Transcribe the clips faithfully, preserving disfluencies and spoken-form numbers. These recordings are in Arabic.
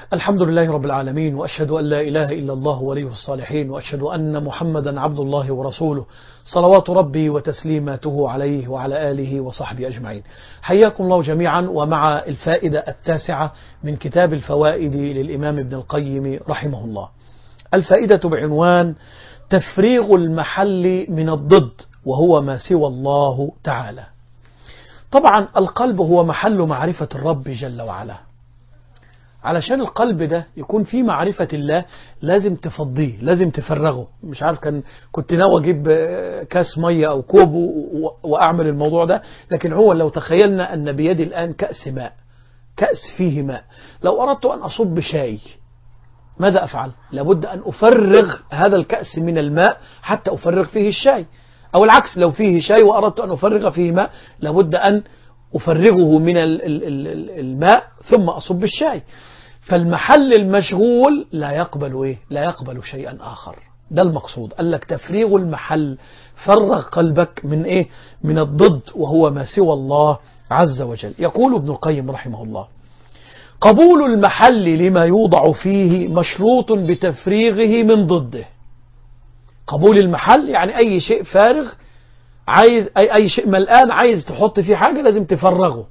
الحمد لله رب العالمين، وأشهد أن لا إله إلا الله ولي الصالحين، وأشهد أن محمدا عبد الله ورسوله صلوات ربي وتسليماته عليه وعلى آله وصحبه أجمعين. حياكم الله جميعا، ومع الفائدة التاسعة من كتاب الفوائد للإمام ابن القيم رحمه الله. الفائدة بعنوان تفريغ المحل من الضد وهو ما سوى الله تعالى. طبعا القلب هو محل معرفة الرب جل وعلا. علشان القلب ده يكون فيه معرفة الله لازم تفضيه، لازم تفرغه. مش عارف كان كنت ناوي أجيب كاس مية أو كوب وأعمل الموضوع ده، لكن هو لو تخيلنا أن بيدي الآن كأس ماء، كأس فيه ماء، لو أردت أن أصب شاي ماذا أفعل؟ لابد أن أفرغ هذا الكأس من الماء حتى أفرغ فيه الشاي، أو العكس، لو فيه شاي وأردت أن أفرغ فيه ماء لابد أن أفرغه من الماء ثم أصب الشاي. فالمحل المشغول لا يقبل إيه؟ لا يقبل شيئا آخر. ده المقصود، قال لك تفريغ المحل، فرغ قلبك من إيه؟ من الضد وهو ما سوى الله عز وجل. يقول ابن القيم رحمه الله: قبول المحل لما يوضع فيه مشروط بتفريغه من ضده. قبول المحل يعني أي شيء فارغ، عايز أي, أي شيء ملآن عايز تحط فيه حاجة لازم تفرغه.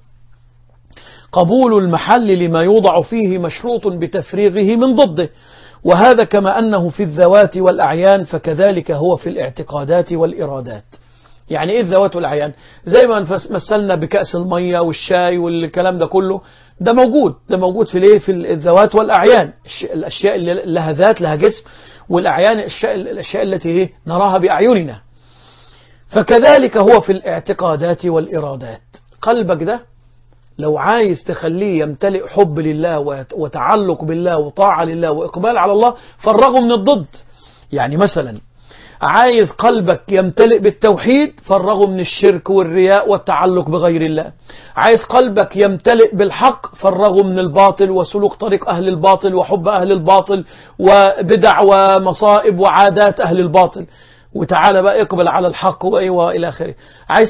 قبول المحل لما يوضع فيه مشروط بتفريغه من ضده، وهذا كما أنه في الذوات والأعيان فكذلك هو في الاعتقادات والإرادات. يعني إيه الذوات والأعيان؟ زي ما مثلنا بكأس المية والشاي والكلام ده كله، ده موجود، ده موجود في الايه؟ في الذوات والأعيان، الأشياء اللي لها ذات لها جسم، والأعيان الأشياء, الأشياء التي نراها بأعيننا. فكذلك هو في الاعتقادات والإرادات. قلبك ده لو عايز تخليه يمتلئ حب لله وتعلق بالله وطاعة لله وإقبال على الله، فرغه من الضد. يعني مثلا عايز قلبك يمتلئ بالتوحيد، فرغه من الشرك والرياء والتعلق بغير الله. عايز قلبك يمتلئ بالحق، فرغه من الباطل وسلوك طريق أهل الباطل وحب أهل الباطل وبدع ومصائب وعادات أهل الباطل، وتعالى بقى اقبل على الحق وإلى آخره. عايز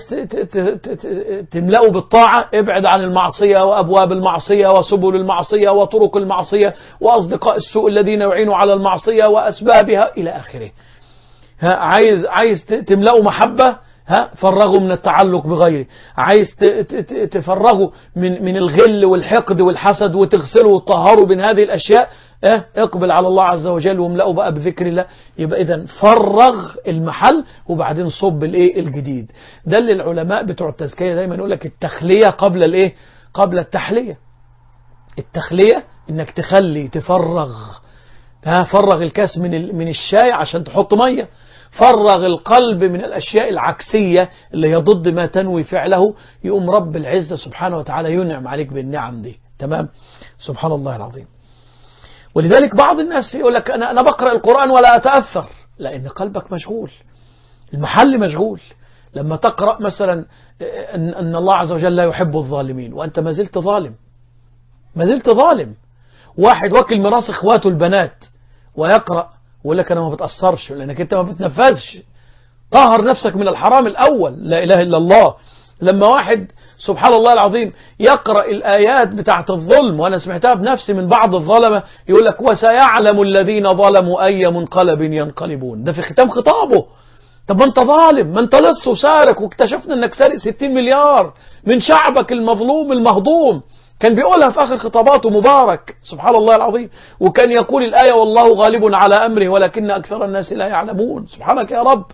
تملأه بالطاعة، ابعد عن المعصية وأبواب المعصية وسبل المعصية وطرق المعصية وأصدقاء السوء الذين يعينوا على المعصية وأسبابها إلى آخره. ها عايز عايز تملأه محبة، ها فرغه من التعلق بغيره. عايز تفرغه من من الغل والحقد والحسد وتغسله وتطهره من هذه الأشياء، اه اقبل على الله عز وجل واملأه بقى بذكر الله. يبقى إذن فرغ المحل وبعدين صب الايه الجديد. ده اللي العلماء بتوع التزكية دايما يقول لك التخلية قبل الايه؟ قبل التحلية. التخلية انك تخلي تفرغ، ها فرغ الكاس من من الشاي عشان تحط مية، فرغ القلب من الأشياء العكسية اللي هي ضد ما تنوي فعله، يقوم رب العزة سبحانه وتعالى ينعم عليك بالنعم دي. تمام؟ سبحان الله العظيم. ولذلك بعض الناس يقول لك أنا أنا بقرأ القرآن ولا أتأثر، لأن قلبك مشغول، المحل مشغول. لما تقرأ مثلا أن, أن الله عز وجل لا يحب الظالمين وأنت ما زلت ظالم، ما زلت ظالم. واحد وكل ميراث إخواته البنات ويقرأ ويقول لك أنا ما بتأثرش، لأنك أنت ما بتنفذش. طهر نفسك من الحرام الأول، لا إله إلا الله. لما واحد سبحان الله العظيم يقرأ الآيات بتاعت الظلم، وأنا سمعتها بنفسي من بعض الظلمة، يقول لك وسيعلم الذين ظلموا أي منقلب ينقلبون. ده في ختام خطابه. طب ما أنت ظالم، ما أنت لص وسارق، واكتشفنا أنك سارق ستين مليار من شعبك المظلوم المهضوم. كان بيقولها في آخر خطاباته مبارك سبحان الله العظيم، وكان يقول الآية والله غالب على أمره ولكن أكثر الناس لا يعلمون. سبحانك يا رب.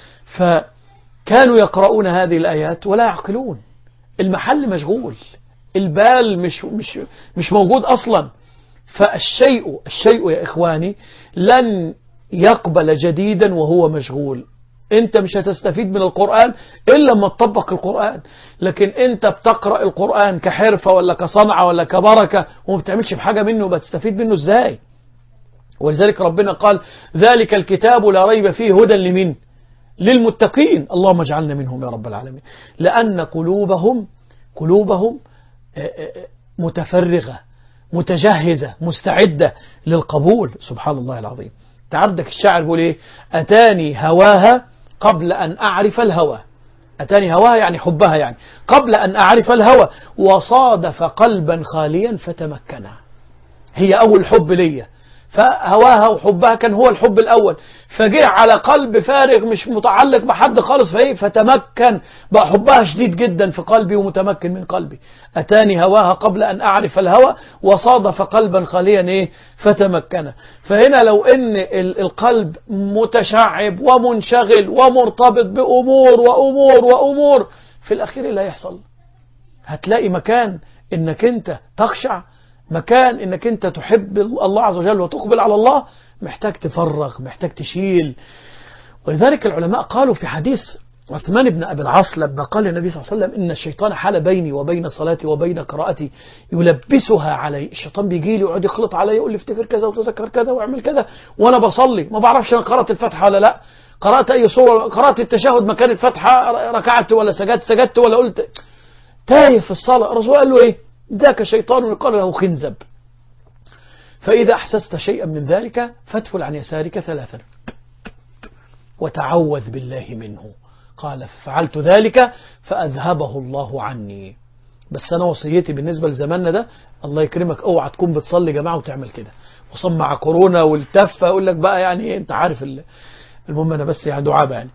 فكانوا يقرؤون هذه الآيات ولا يعقلون، المحل مشغول، البال مش, مش, مش موجود أصلا. فالشيء الشيء يا إخواني لن يقبل جديدا وهو مشغول. انت مش هتستفيد من القرآن إلا لما تطبق القرآن. لكن انت بتقرأ القرآن كحرفة ولا كصنعة ولا كبركة وما بتعملش بحاجة منه، بتستفيد منه ازاي؟ ولذلك ربنا قال ذلك الكتاب لا ريب فيه هدى لمن؟ للمتقين. اللهم اجعلنا منهم يا رب العالمين. لأن قلوبهم قلوبهم متفرغة متجهزة مستعدة للقبول. سبحان الله العظيم. تعبدك الشاعر بيقول ايه؟ أتاني هواها قبل أن أعرف الهوى. أتاني هواها يعني حبها، يعني قبل أن أعرف الهوى، وصادف قلبا خاليا فتمكنا. هي أول حب ليا، فهواها وحبها كان هو الحب الأول، فجاء على قلب فارغ مش متعلق بحد خالص، فايه فتمكن بقى حبها شديد جدا في قلبي ومتمكن من قلبي. أتاني هواها قبل أن أعرف الهوى وصادف قلبا خاليا ايه فتمكن. فهنا لو ان القلب متشعب ومنشغل ومرتبط بأمور وأمور وأمور، في الأخير اللي هيحصل هتلاقي مكان انك انت تخشع، مكان انك انت تحب الله عز وجل وتقبل على الله، محتاج تفرغ، محتاج تشيل. ولذلك العلماء قالوا في حديث عثمان بن أبي العاص لما قال النبي صلى الله عليه وسلم إن الشيطان حال بيني وبين صلاتي وبين قراءتي يلبسها علي. الشيطان بيجي لي ويقعد يخلط علي يقول لي افتكر كذا وتذكر كذا واعمل كذا، وانا بصلي ما بعرفش انا قرأت الفاتحة ولا لا، قرأت اي سورة، قرأت التشهد مكان الفاتحة، ركعت ولا سجدت سجدت ولا قلت، تايه في الصلاة. الرسول قال له ايه؟ ذاك شيطان يقال له خنزب، فإذا أحسست شيئا من ذلك فادفل عن يسارك ثلاثا وتعوذ بالله منه. قال فعلت ذلك فأذهبه الله عني. بس أنا وصيتي بالنسبة لزماننا ده، الله يكرمك اوعى تكون بتصلي جماعة وتعمل كده، وصم مع كورونا والتفة أقول لك بقى يعني أنت عارف. المهم أنا بس يعني دعابة يعني.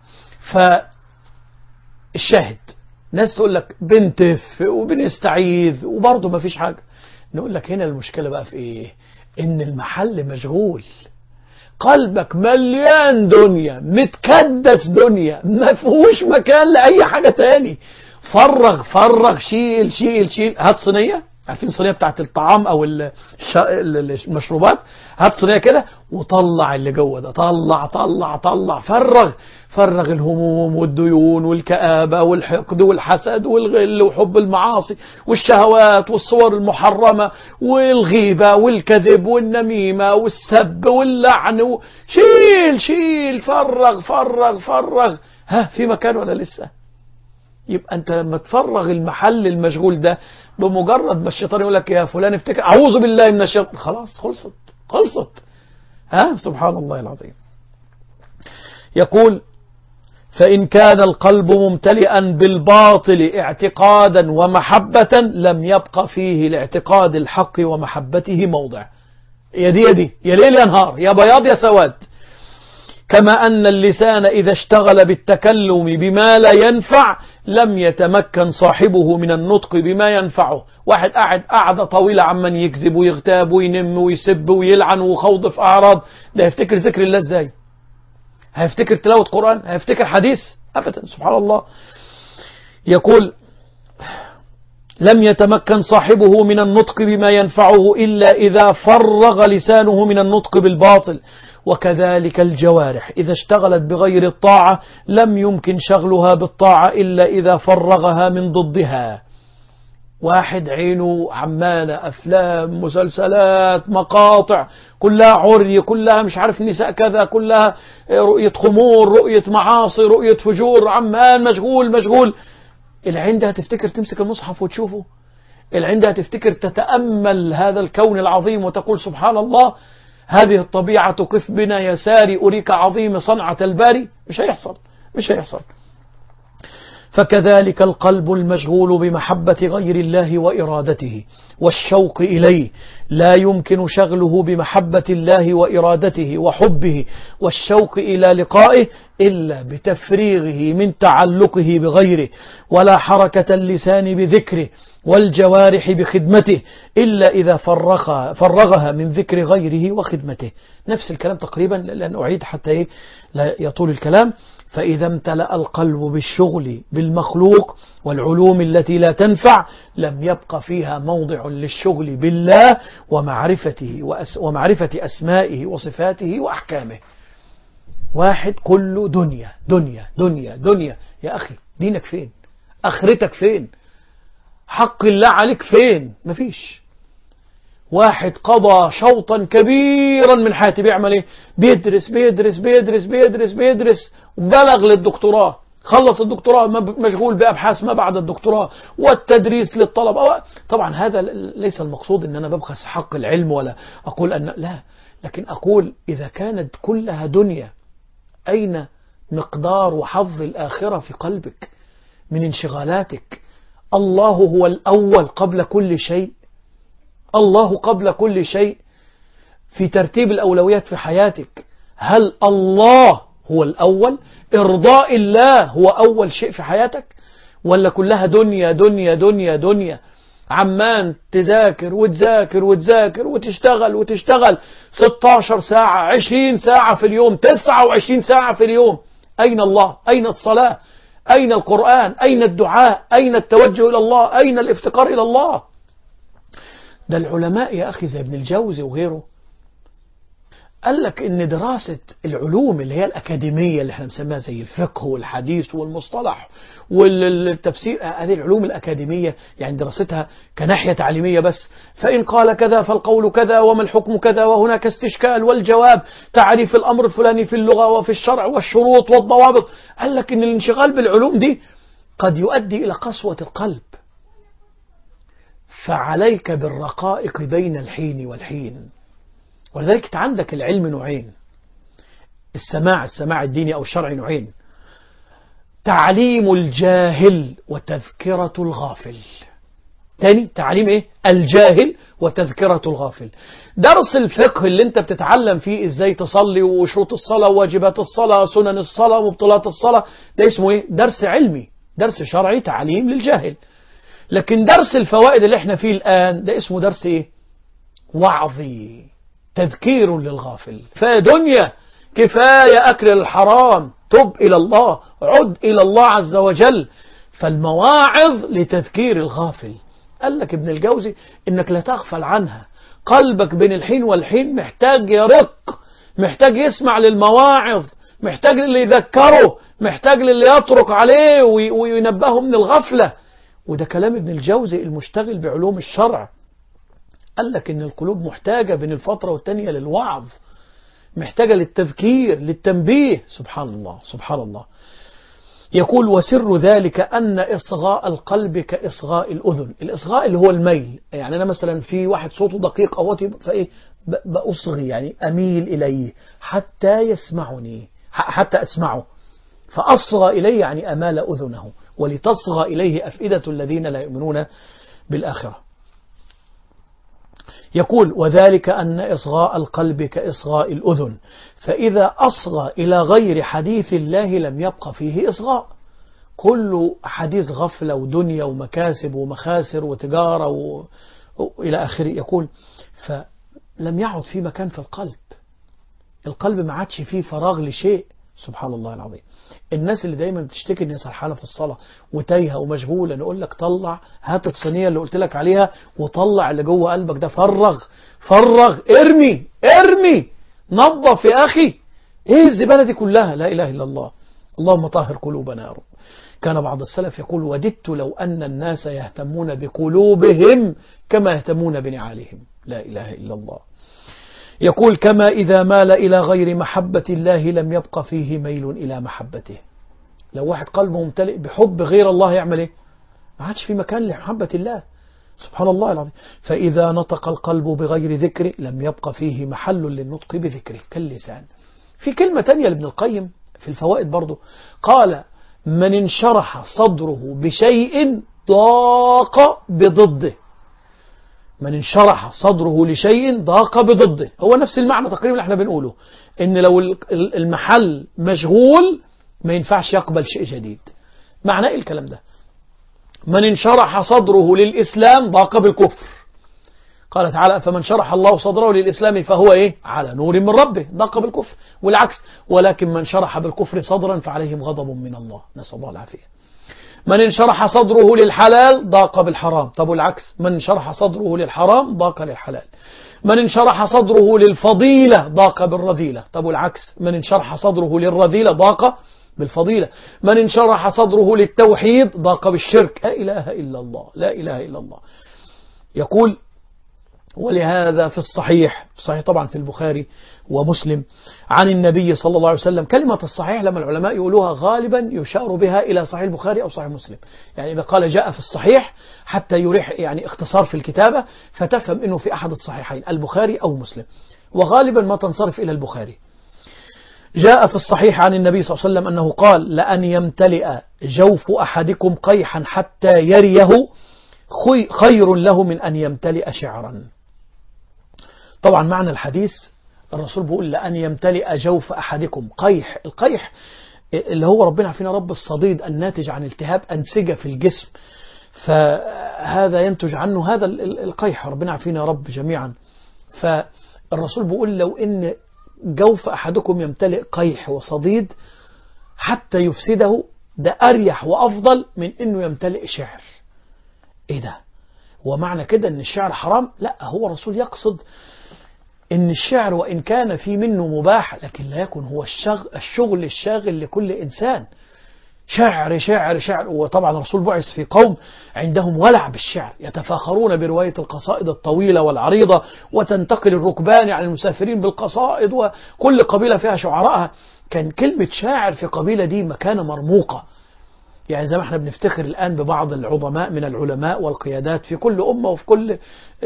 فالشاهد ناس تقول لك بنتف وبنستعيذ وبرضه ما فيش حاجة. نقول لك هنا المشكلة بقى في إيه؟ إن المحل مشغول، قلبك مليان دنيا، متكدس دنيا، ما فيهوش مكان لأي حاجة تاني. فرغ فرغ، شيل شيل شيل. هات صينية، عارفين صينية بتاعت الطعام أو المشروبات، هات صينية كده وطلع اللي جوه ده، طلع طلع طلع، فرغ فرغ الهموم والديون والكآبة والحقد والحسد والغل وحب المعاصي والشهوات والصور المحرمة والغيبة والكذب والنميمة والسب واللعن. شيل شيل، فرغ فرغ فرغ. ها في مكان ولا لسه؟ يبقى أنت لما تفرغ المحل المشغول ده، بمجرد ما الشيطان يقول لك يا فلان افتكر أعوذ بالله من الشيطان، خلاص خلصت خلصت. ها سبحان الله العظيم. يقول فإن كان القلب ممتلئا بالباطل اعتقادا ومحبة لم يبقى فيه لاعتقاد الحق ومحبته موضع. يا دي يا دي، يا ليل يا نهار، يا بياض يا سواد. كما أن اللسان إذا اشتغل بالتكلم بما لا ينفع لم يتمكن صاحبه من النطق بما ينفعه. واحد قاعد قاعدة طويلة عمن يكذب ويغتاب وينم ويسب ويلعن وخوض في أعراض، ده يفتكر ذكر الله ازاي؟ هيفتكر تلاوة قرآن؟ هيفتكر حديث؟ أبدا. سبحان الله. يقول لم يتمكن صاحبه من النطق بما ينفعه إلا إذا فرغ لسانه من النطق بالباطل. وكذلك الجوارح إذا اشتغلت بغير الطاعة لم يمكن شغلها بالطاعة إلا إذا فرغها من ضدها. واحد عينه عمالة أفلام مسلسلات مقاطع كلها عري، كلها مش عارف نساء كذا، كلها رؤية خمور، رؤية معاصي، رؤية فجور، عمال مشغول مشغول. العين ده هتفتكر تمسك المصحف وتشوفه؟ العين ده هتفتكر تتأمل هذا الكون العظيم وتقول سبحان الله هذه الطبيعة قف بنا يا ساري أريك عظيم صنعة الباري؟ مش هيحصل مش هيحصل. فكذلك القلب المشغول بمحبة غير الله وإرادته والشوق إليه لا يمكن شغله بمحبة الله وإرادته وحبه والشوق إلى لقائه إلا بتفريغه من تعلقه بغيره، ولا حركة اللسان بذكره والجوارح بخدمته إلا إذا فرغها, فرغها من ذكر غيره وخدمته. نفس الكلام تقريبا، لأن أعيد حتى لا يطول الكلام. فإذا امتلأ القلب بالشغل بالمخلوق والعلوم التي لا تنفع لم يبق فيها موضع للشغل بالله ومعرفته ومعرفة أسمائه وصفاته وأحكامه. واحد كله دنيا دنيا دنيا دنيا. يا أخي دينك فين؟ آخرتك فين؟ حق الله عليك فين؟ مفيش. واحد قضى شوطا كبيرا من حياته بيعمل ايه؟ بيدرس بيدرس بيدرس بيدرس بيدرس وبلغ للدكتوراه، خلص الدكتوراه مشغول بأبحاث ما بعد الدكتوراه والتدريس للطلبة. طبعا هذا ليس المقصود ان انا ببخس حق العلم ولا اقول ان لا، لكن اقول اذا كانت كلها دنيا اين مقدار وحظ الآخرة في قلبك من انشغالاتك؟ الله هو الأول قبل كل شيء، الله قبل كل شيء. في ترتيب الأولويات في حياتك. هل الله هو الأول؟ إرضاء الله هو أول شيء في حياتك؟ ولا كلها دنيا دنيا دنيا دنيا، عمان تذاكر وتذاكر وتذاكر وتشتغل وتشتغل ستاشر ساعة عشرين ساعة في اليوم تسعة وعشرين ساعة في اليوم؟ أين الله؟ أين الصلاة؟ أين القرآن؟ أين الدعاء؟ أين التوجه إلى الله؟ أين الافتقار إلى الله؟ ده العلماء يا أخي زي ابن الجوزي وغيره قال لك إن دراسة العلوم اللي هي الأكاديمية اللي احنا بنسميها زي الفقه والحديث والمصطلح والتفسير، هذه العلوم الأكاديمية يعني دراستها كناحية تعليمية بس، فإن قال كذا فالقول كذا وما الحكم كذا وهناك استشكال والجواب، تعريف الأمر الفلاني في اللغة وفي الشرع والشروط والضوابط. قال لك إن الانشغال بالعلوم دي قد يؤدي إلى قسوة القلب، فعليك بالرقائق بين الحين والحين. ولذلك عندك العلم نوعين، السماع السماع الديني أو الشرعي نوعين، تعليم الجاهل وتذكرة الغافل. تاني تعليم ايه؟ الجاهل وتذكرة الغافل. درس الفقه اللي انت بتتعلم فيه ازاي تصلي وشروط الصلاة وواجبات الصلاة سنن الصلاة ومبطلات الصلاة، ده اسمه ايه؟ درس علمي، درس شرعي تعليم للجاهل. لكن درس الفوائد اللي احنا فيه الآن ده اسمه درس ايه؟ وعظي، تذكير للغافل. فدنيا كفاية أكل الحرام، تب إلى الله، عد إلى الله عز وجل. فالمواعظ لتذكير الغافل. قال لك ابن الجوزي إنك لا تغفل عنها، قلبك بين الحين والحين محتاج يرق، محتاج يسمع للمواعظ، محتاج للي يذكره، محتاج للي يطرق عليه وينبهه من الغفلة. وده كلام ابن الجوزي المشتغل بعلوم الشرع. قال لك إن القلوب محتاجة بين الفترة والتانية للوعظ، محتاجة للتذكير للتنبيه. سبحان الله سبحان الله. يقول وسر ذلك أن إصغاء القلب كإصغاء الأذن. الإصغاء اللي هو الميل، يعني أنا مثلا في واحد صوته دقيق أو وطي فإيه بأصغي، يعني أميل إليه حتى يسمعني، حتى أسمعه، فأصغى إليه يعني أمال أذنه، ولتصغى إليه أفئدة الذين لا يؤمنون بالآخرة. يقول وذلك أن إصغاء القلب كإصغاء الأذن، فإذا أصغى إلى غير حديث الله لم يبقى فيه إصغاء. كل حديث غفلة ودنيا ومكاسب ومخاسر وتجارة و... إلى آخره. يقول فلم يعد في مكان في القلب، القلب ما عادش فيه فراغ لشيء. سبحان الله العظيم. الناس اللي دايما بتشتكي ان هي سرحانه في الصلاه وتايهه ومشغوله، نقول لك طلع هات الصينيه اللي قلت لك عليها وطلع اللي جوه قلبك ده، فرغ فرغ، ارمي ارمي، نظف يا اخي. ايه الزباله دي كلها؟ لا اله الا الله. اللهم طهر قلوبنا يا رب. كان بعض السلف يقول وددت لو ان الناس يهتمون بقلوبهم كما يهتمون بنعالهم. لا اله الا الله. يقول كما إذا مال إلى غير محبة الله لم يبق فيه ميل إلى محبته. لو واحد قلبه ممتلئ بحب غير الله يعمل إيه؟ ما عادش في مكان لمحبة الله. سبحان الله العظيم. فإذا نطق القلب بغير ذكر لم يبق فيه محل للنطق بذكره كاللسان. في كلمة تانية لابن القيم في الفوائد برضو، قال من انشرح صدره بشيء ضاق بضده. من انشرح صدره لشيء ضاق بضده، هو نفس المعنى تقريبا اللي احنا بنقوله، ان لو المحل مشغول ما ينفعش يقبل شيء جديد. معنى ايه الكلام ده؟ من انشرح صدره للإسلام ضاق بالكفر. قال تعالى فمن شرح الله صدره للإسلام فهو ايه؟ على نور من ربه، ضاق بالكفر. والعكس، ولكن من شرح بالكفر صدرا فعليهم غضب من الله، نسأل الله العافية. من انشرح صدره للحلال ضاق بالحرام. طب والعكس، من انشرح صدره للحرام ضاق للحلال. من انشرح صدره للفضيلة ضاق بالرذيلة. طب والعكس، من انشرح صدره للرذيلة ضاق بالفضيلة. من انشرح صدره للتوحيد ضاق بالشرك. لا إله إلا الله، لا إله إلا الله. يقول ولهذا في الصحيح، الصحيح طبعا في البخاري ومسلم عن النبي صلى الله عليه وسلم. كلمة الصحيح لما العلماء يقولوها غالبا يشار بها إلى صحيح البخاري أو صحيح مسلم، يعني إذا قال جاء في الصحيح حتى يريح يعني اختصار في الكتابة فتفهم أنه في أحد الصحيحين البخاري أو مسلم، وغالبا ما تنصرف إلى البخاري. جاء في الصحيح عن النبي صلى الله عليه وسلم أنه قال لأن يمتلئ جوف أحدكم قيحا حتى يريه خير له من أن يمتلئ شعرا. طبعا معنى الحديث الرسول بيقول لأن يمتلئ جوف أحدكم قيح. القيح اللي هو ربنا عارفين رب الصديد الناتج عن التهاب أنسجة في الجسم، فهذا ينتج عنه هذا القيح، ربنا عارفين يا رب جميعا. فالرسول بيقول لو إن جوف أحدكم يمتلئ قيح وصديد حتى يفسده، ده أريح وأفضل من إنه يمتلئ شعر. إيه ده؟ ومعنى كده إن الشعر حرام؟ لا، هو الرسول يقصد إن الشعر وإن كان في منه مباح لكن لا يكون هو الشغل, الشغل الشاغل لكل إنسان. شعر شعر شعر. وطبعا الرسول بعث في قوم عندهم ولع بالشعر، يتفاخرون برواية القصائد الطويلة والعريضة، وتنتقل الركبان عن المسافرين بالقصائد، وكل قبيلة فيها شعراءها. كان كلمة شاعر في قبيلة دي مكانة مرموقة. يعني زي ما احنا بنفتخر الآن ببعض العظماء من العلماء والقيادات في كل أمة وفي كل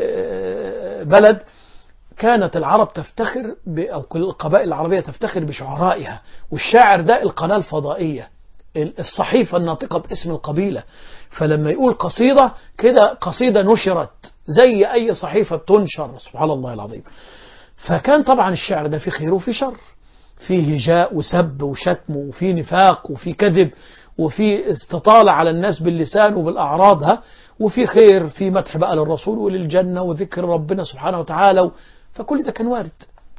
بلد، كانت العرب تفتخر أو كل القبائل العربية تفتخر بشعرائها، والشاعر ده القناة الفضائية، الصحيفة الناطقة باسم القبيلة. فلما يقول قصيدة كده، قصيدة نشرت زي أي صحيفة بتنشر، سبحان الله العظيم. فكان طبعا الشعر ده في خير وفي شر، فيه هجاء وسب وشتم، وفيه نفاق وفيه كذب، وفي استطالة على الناس باللسان وبالأعراض، ها، وفي خير، في مدح بقى للرسول وللجنة وذكر ربنا سبحانه وتعالى. فكل ده كان وارد.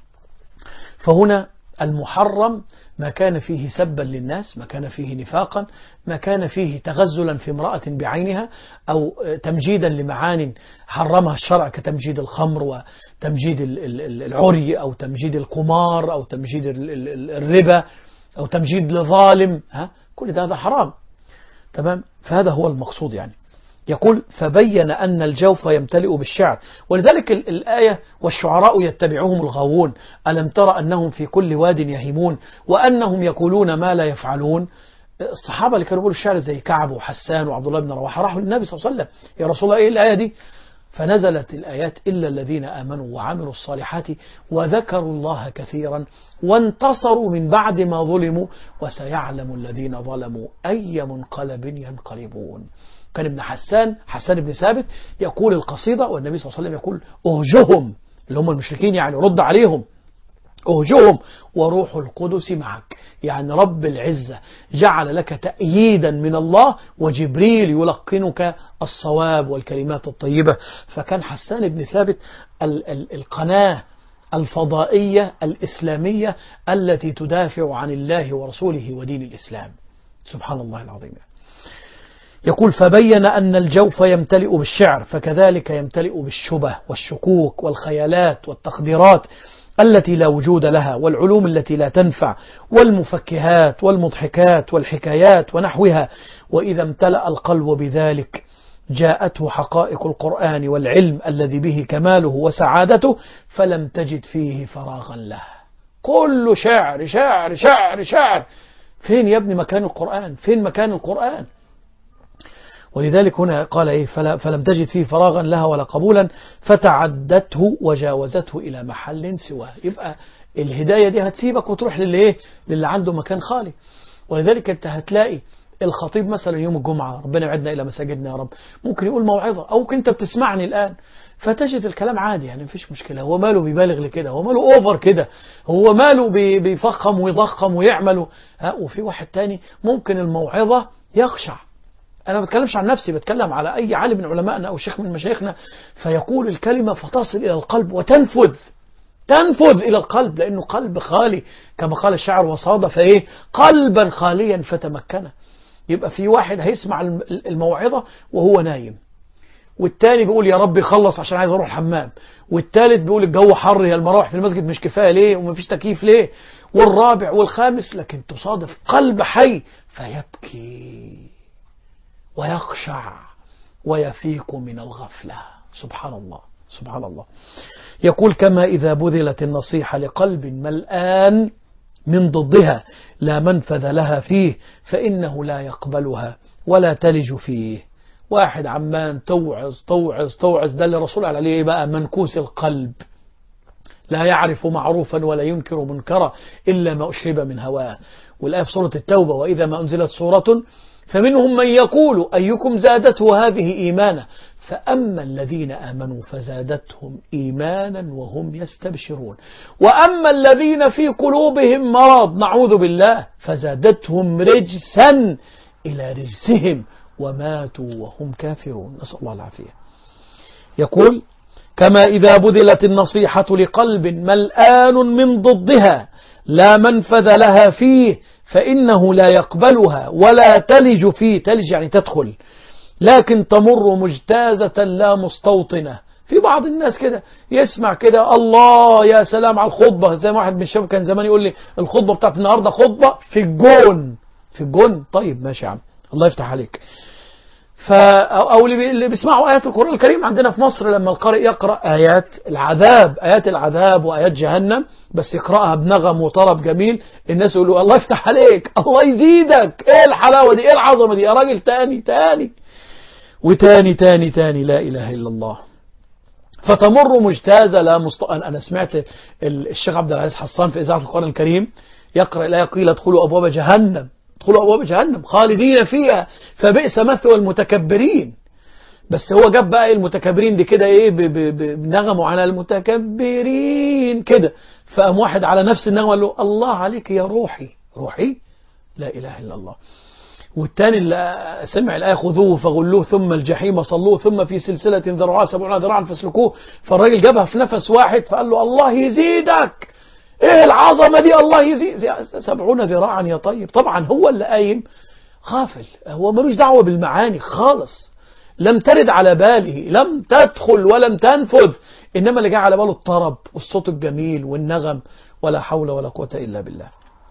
فهنا المحرم ما كان فيه سبا للناس، ما كان فيه نفاقا، ما كان فيه تغزلا في امرأة بعينها، أو تمجيدا لمعان حرمها الشرع كتمجيد الخمر وتمجيد العري أو تمجيد القمار أو تمجيد الربا أو تمجيد لظالم، ها، كل ده هذا حرام. تمام. فهذا هو المقصود. يعني يقول فبين أن الجوف يمتلئ بالشعر، ولذلك الآية والشعراء يتبعهم الغاوون ألم تر أنهم في كل واد يهيمون وأنهم يقولون ما لا يفعلون. الصحابة اللي كانوا يقولوا الشعر زي كعب وحسان وعبد الله بن رواحة راحوا للنبي صلى الله عليه وسلم، يا رسول الله إيه الآية دي؟ فنزلت الآيات إلا الذين آمنوا وعملوا الصالحات وذكروا الله كثيرا وانتصروا من بعد ما ظلموا وسيعلم الذين ظلموا أي منقلب ينقلبون. كان ابن حسان حسان بن ثابت يقول القصيدة والنبي صلى الله عليه وسلم يقول أهجهم، اللي هم المشركين، يعني رد عليهم، أهجهم وروح القدس معك. يعني رب العزة جعل لك تأييدا من الله وجبريل يلقنك الصواب والكلمات الطيبة. فكان حسان بن ثابت ال ال القناة الفضائية الإسلامية التي تدافع عن الله ورسوله ودين الإسلام. سبحان الله العظيم. يقول فبين أن الجوف يمتلئ بالشعر، فكذلك يمتلئ بالشبه والشكوك والخيالات والتخديرات التي لا وجود لها، والعلوم التي لا تنفع، والمفكهات والمضحكات والحكايات ونحوها. وإذا امتلأ القلب بذلك جاءته حقائق القرآن والعلم الذي به كماله وسعادته، فلم تجد فيه فراغا له. كل شعر شعر شعر شعر. فين يا ابني مكان القرآن؟ فين مكان القرآن؟ ولذلك هنا قال إيه؟ فلم تجد فيه فراغا لها ولا قبولا فتعدته وجاوزته إلى محل سواه. يبقى الهداية دي هتسيبك وتروح للي إيه؟ للي عنده مكان خالي. ولذلك أنت هتلاقي الخطيب مثلا يوم الجمعة، ربنا يعدنا إلى مساجدنا يا رب، ممكن يقول موعظة، أو كنت بتسمعني الآن فتجد الكلام عادي، يعني مفيش مشكلة. هو ماله بيبالغ لكده؟ هو ماله أوفر كده؟ هو ماله بيفخم ويضخم ويعمل؟ ها. وفي واحد تاني ممكن الموعظة يخشع. أنا ما بتكلمش عن نفسي، بتكلم على أي عالم من علمائنا أو شيخ من مشايخنا، فيقول الكلمة فتصل إلى القلب وتنفذ تنفذ إلى القلب، لأنه قلب خالي كما قال الشاعر وصاد فإيه قلبا خاليا فتمكنه. يبقى في واحد هيسمع الموعظة وهو نايم، والتاني بيقول يا رب خلص عشان عايز اروح الحمام، والتالت بيقول الجو حر، يا المراوح في المسجد مش كفايه ليه ومفيش تكييف ليه، والرابع والخامس. لكن تصادف قلب حي فيبكي ويخشع ويفيق من الغفلة. سبحان الله سبحان الله. يقول كما إذا بذلت النصيحة لقلب ملآن من ضدها لا منفذ لها فيه فإنه لا يقبلها ولا تلج فيه. واحد عمان توعظ توعظ توعظ، ده اللي الرسول قال عليه بقى منكوس القلب، لا يعرف معروفا ولا ينكر منكرا إلا ما أشرب من هواه. والآية في سورة التوبة وإذا ما أنزلت سورة فمنهم من يقول أيكم زادته هذه إيمانا فأما الذين آمنوا فزادتهم إيمانا وهم يستبشرون وأما الذين في قلوبهم مرض نعوذ بالله فزادتهم رجسا إلى رجسهم وماتوا وهم كافرون، نسأل الله العافية. يقول كما إذا بذلت النصيحة لقلب ملآن من ضدها لا منفذ لها فيه فإنه لا يقبلها ولا تلج فيه، تلج يعني تدخل، لكن تمر مجتازة لا مستوطنة. في بعض الناس كده يسمع كده الله يا سلام على الخطبة، زي ما واحد من الشباب كان زمان يقول لي الخطبة بتاعت النهاردة خطبة في الجون، في الجون. طيب ماشي يا عم، الله يفتح عليك. ف أو اللي بيسمعوا آيات القرآن الكريم عندنا في مصر لما القارئ يقرأ آيات العذاب، آيات العذاب وآيات جهنم، بس يقرأها بنغم وطرب جميل، الناس يقولوا الله يفتح عليك، الله يزيدك، ايه الحلاوة دي، ايه العظمة دي يا راجل، تاني تاني وتاني تاني تاني، لا إله إلا الله. فتمر مجتازة لا مست... أنا سمعت الشيخ عبد العزيز حسان في إذاعة القرآن الكريم يقرأ الآية قيل ادخلوا أبواب جهنم، ادخلوا أبواب جهنم خالدين فيها فبئس مثوى المتكبرين. بس هو جاب بقى المتكبرين دي كده ايه بنغموا على المتكبرين كده، فقام واحد على نفس النغمة قال له الله عليك يا روحي، روحي لا إله إلا الله. والتاني اللي سمع الآية خذوه فغلوه ثم الجحيم صلوه ثم في سلسلة ذرعها سبعون ذراعا فاسلكوه، فالراجل جابها في نفس واحد فقال له الله يزيدك، ايه العظمة دي، الله يزيد سبعون ذراعا يا طيب. طبعا هو اللي قايم غافل، هو ملوش دعوة بالمعاني خالص، لم ترد على باله، لم تدخل ولم تنفذ، إنما اللي جاء على باله الطرب والصوت الجميل والنغم، ولا حول ولا قوة إلا بالله.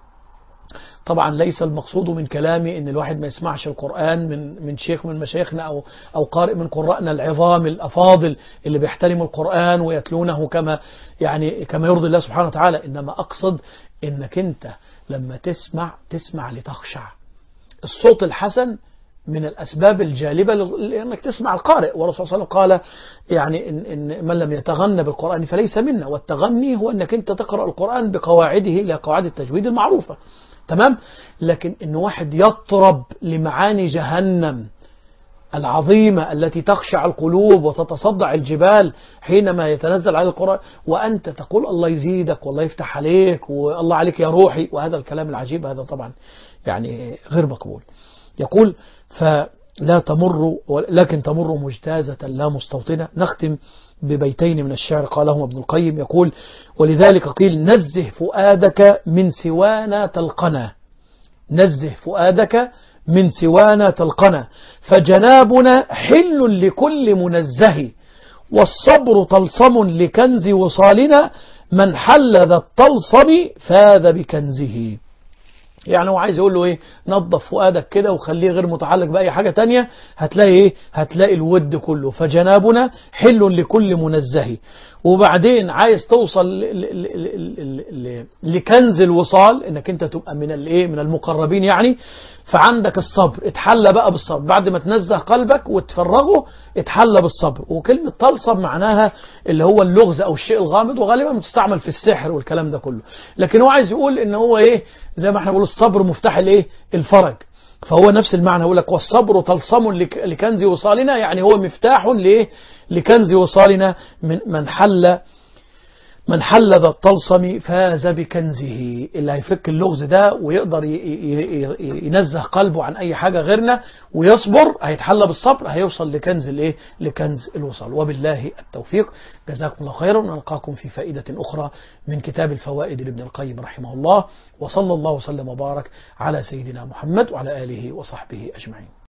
طبعا ليس المقصود من كلامي ان الواحد ما يسمعش القرآن من من شيخ من مشايخنا او او قارئ من قراءنا العظام الافاضل اللي بيحترموا القرآن ويتلونه كما يعني كما يرضي الله سبحانه وتعالى، انما اقصد انك انت لما تسمع تسمع لتخشع. الصوت الحسن من الأسباب الجالبة لأنك تسمع القارئ، والرسول صلى الله عليه وسلم قال يعني إن, إن من لم يتغنى بالقرآن فليس منا، والتغني هو أنك أنت تقرأ القرآن بقواعده إلى قواعد التجويد المعروفة، تمام. لكن إن واحد يطرب لمعاني جهنم العظيمة التي تخشع القلوب وتتصدع الجبال حينما يتنزل على القرآن، وأنت تقول الله يزيدك والله يفتح عليك والله عليك يا روحي، وهذا الكلام العجيب، هذا طبعا يعني غير مقبول. يقول فلا تمر لكن تمر مجتازة لا مستوطنة. نختم ببيتين من الشعر قالهما ابن القيم، يقول ولذلك قيل نزه فؤادك من سوانا تلقنا، نزه فؤادك من سوانا تلقنا، فجنابنا حل لكل منزه، والصبر طلسم لكنز وصالنا، من حل ذا الطلسم فاذ بكنزه. يعني هو عايز يقول له ايه، نظف فؤادك كده وخليه غير متعلق بأي حاجة تانية، هتلاقي ايه، هتلاقي الود كله. فجنابنا حل لكل منزه. وبعدين عايز توصل لكنز الوصال، انك انت تبقى من الايه، من المقربين يعني، فعندك الصبر، اتحلى بقى بالصبر بعد ما تنزه قلبك وتفرغه، اتحلى بالصبر. وكلمة طلسم معناها اللي هو اللغز او الشيء الغامض، وغالبا بتستعمل في السحر والكلام ده كله. لكن هو عايز يقول ان هو ايه، زي ما احنا بنقول الصبر مفتاح الايه، الفرج. فهو نفس المعنى، يقول لك والصبر طلسم لكنز وصالنا، يعني هو مفتاح لايه، لكنز وصالنا. من من حل من حل ذا الطلسم فاز بكنزه. اللي هيفك اللغز ده ويقدر ينزه قلبه عن أي حاجة غيرنا ويصبر، هيتحلى بالصبر، هيوصل لكنز الايه، لكنز الوصال. وبالله التوفيق. جزاكم الله خيرا، ونلقاكم في فائدة أخرى من كتاب الفوائد لابن القيم رحمه الله، وصلى الله وسلم وبارك على سيدنا محمد وعلى آله وصحبه أجمعين.